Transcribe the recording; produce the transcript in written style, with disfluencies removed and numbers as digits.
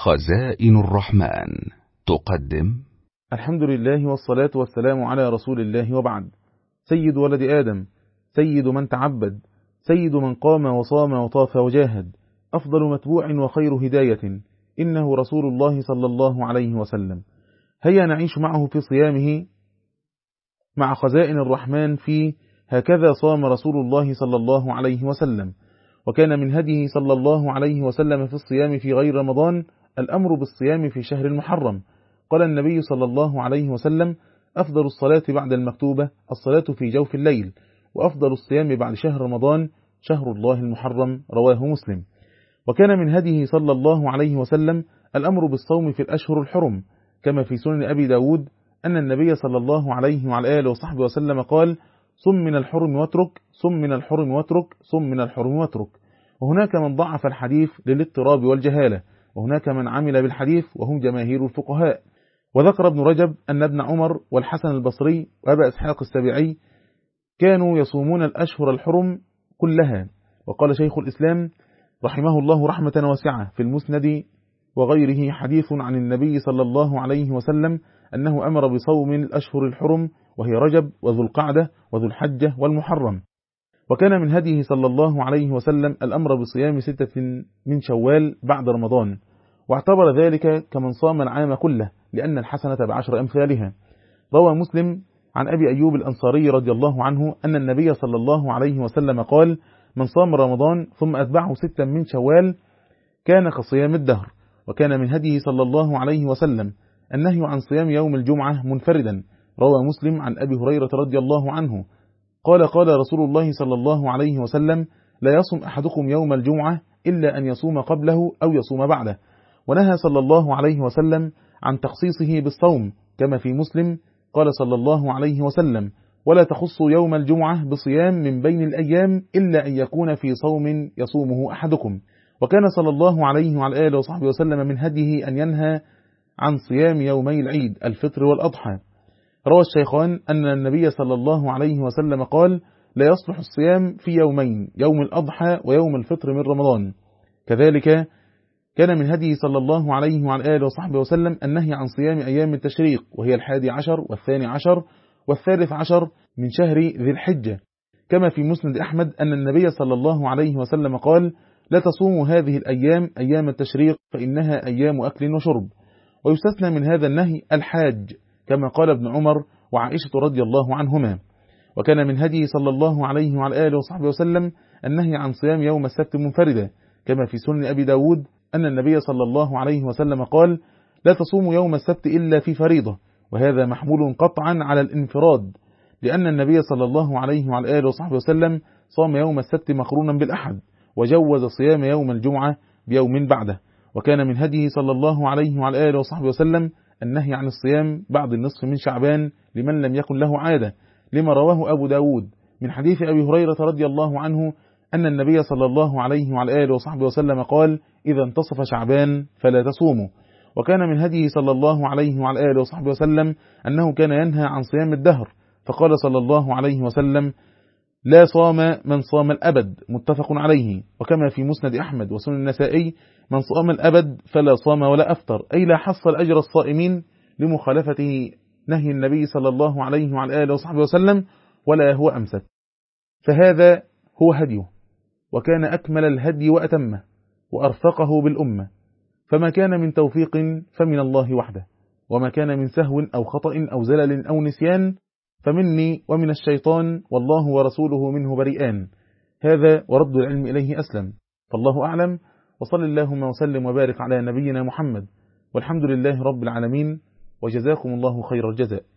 خزائن الرحمن تقدم. الحمد لله والصلاة والسلام على رسول الله، وبعد. سيد ولد آدم، سيد من تعبد، سيد من قام وصام وطاف وجاهد، أفضل متبوع وخير هداية، إنه رسول الله صلى الله عليه وسلم. هيا نعيش معه في صيامه مع خزائن الرحمن في هكذا صام رسول الله صلى الله عليه وسلم. وكان من هديه صلى الله عليه وسلم في الصيام في غير رمضان الأمر بالصيام في شهر المحرم. قال النبي صلى الله عليه وسلم: أفضل الصلاة بعد المكتوبة الصلاة في جوف الليل، وأفضل الصيام بعد شهر رمضان شهر الله المحرم. رواه مسلم. وكان من هديه صلى الله عليه وسلم الأمر بالصوم في الأشهر الحرم، كما في سنن أبي داود أن النبي صلى الله عليه وعلى آله وصحبه وسلم قال: صم من الحرم واترك، صم من الحرم واترك، صم من الحرم واترك. وهناك من ضعف الحديث للاضطراب والجهالة، وهناك من عمل بالحديث وهم جماهير الفقهاء. وذكر ابن رجب أن ابن عمر والحسن البصري وأبا إسحاق السبيعي كانوا يصومون الأشهر الحرم كلها. وقال شيخ الإسلام رحمه الله رحمة واسعة في المسند وغيره حديث عن النبي صلى الله عليه وسلم أنه أمر بصوم الأشهر الحرم، وهي رجب وذو القعدة وذو الحجة والمحرم. وكان من هديه صلى الله عليه وسلم الأمر بصيام 6 من شوال بعد رمضان، واعتبر ذلك كمن صام العام كله، لأن الحسنة ب10 أمثالها. روى مسلم عن أبي أيوب الأنصاري رضي الله عنه أن النبي صلى الله عليه وسلم قال: من صام رمضان ثم أتبعه 6 من شوال كان كصيام الدهر. وكان من هديه صلى الله عليه وسلم النهي عن صيام يوم الجمعة منفردا. روى مسلم عن أبي هريرة رضي الله عنه قال: قال رسول الله صلى الله عليه وسلم: لا يصم أحدكم يوم الجمعة إلا أن يصوم قبله أو يصوم بعده. ونهى صلى الله عليه وسلم عن تخصيصه بالصوم، كما في مسلم قال صلى الله عليه وسلم: ولا تخصوا يوم الجمعة بصيام من بين الأيام إلا أن يكون في صوم يصومه أحدكم. وكان صلى الله عليه وعلى آله وصحبه وسلم من هديه أن ينهى عن صيام يومي العيد الفطر والأضحى. روى الشيخان أن النبي صلى الله عليه وسلم قال: لا يصلح الصيام في يومين، يوم الأضحى ويوم الفطر من رمضان. كذلك كان من هديه صلى الله عليه وعلى آله وصحبه وسلم النهي عن صيام أيام التشريق، وهي 11 و12 و13 من شهر ذي الحجة، كما في مسند أحمد أن النبي صلى الله عليه وسلم قال: لا تصوموا هذه الأيام أيام التشريق فإنها أيام أكل وشرب. ويستثنى من هذا النهي الحاج، كما قال ابن عمر وعائشة رضي الله عنهما. وكان من هديه صلى الله عليه وعلى آله وصحبه وسلم النهي عن صيام يوم السبت منفردا، كما في سنن أبي داود أن النبي صلى الله عليه وسلم قال: لا تصوموا يوم السبت إلا في فريضة. وهذا محمول قطعا على الانفراد، لأن النبي صلى الله عليه وعلى آله وصحبه وسلم صام يوم السبت مقرونا بالأحد، وجوز صيام يوم الجمعة بيوم بعده. وكان من هديه صلى الله عليه وعلى آله وصحبه وسلم النهي عن الصيام بعد النصف من شعبان لمن لم يكن له عادة، لما رواه أبو داود من حديث أبي هريرة رضي الله عنه أن النبي صلى الله عليه وعلى آله وصحبه وسلم قال: إذا انتصف شعبان فلا تصوموا. وكان من هديه صلى الله عليه وعلى آله وصحبه وسلم أنه كان ينهى عن صيام الدهر، فقال صلى الله عليه وسلم: لا صام من صام الأبد، متفق عليه. وكما في مسند أحمد وسنن النسائي: من صام الأبد فلا صام ولا أفطر، أي لا حصل أجر الصائمين لمخالفته نهي النبي صلى الله عليه وعلى آله وصحبه وسلم، ولا هو أمسك. فهذا هو هديه، وكان أكمل الهدي وأتمه وأرفقه بالأمة. فما كان من توفيق فمن الله وحده، وما كان من سهو أو خطأ أو زلل أو نسيان فمني ومن الشيطان، والله ورسوله منه بريئان. هذا ورد العلم إليه أسلم. فالله أعلم، وصل اللهم وسلم وبارك على نبينا محمد، والحمد لله رب العالمين، وجزاكم الله خير الجزاء.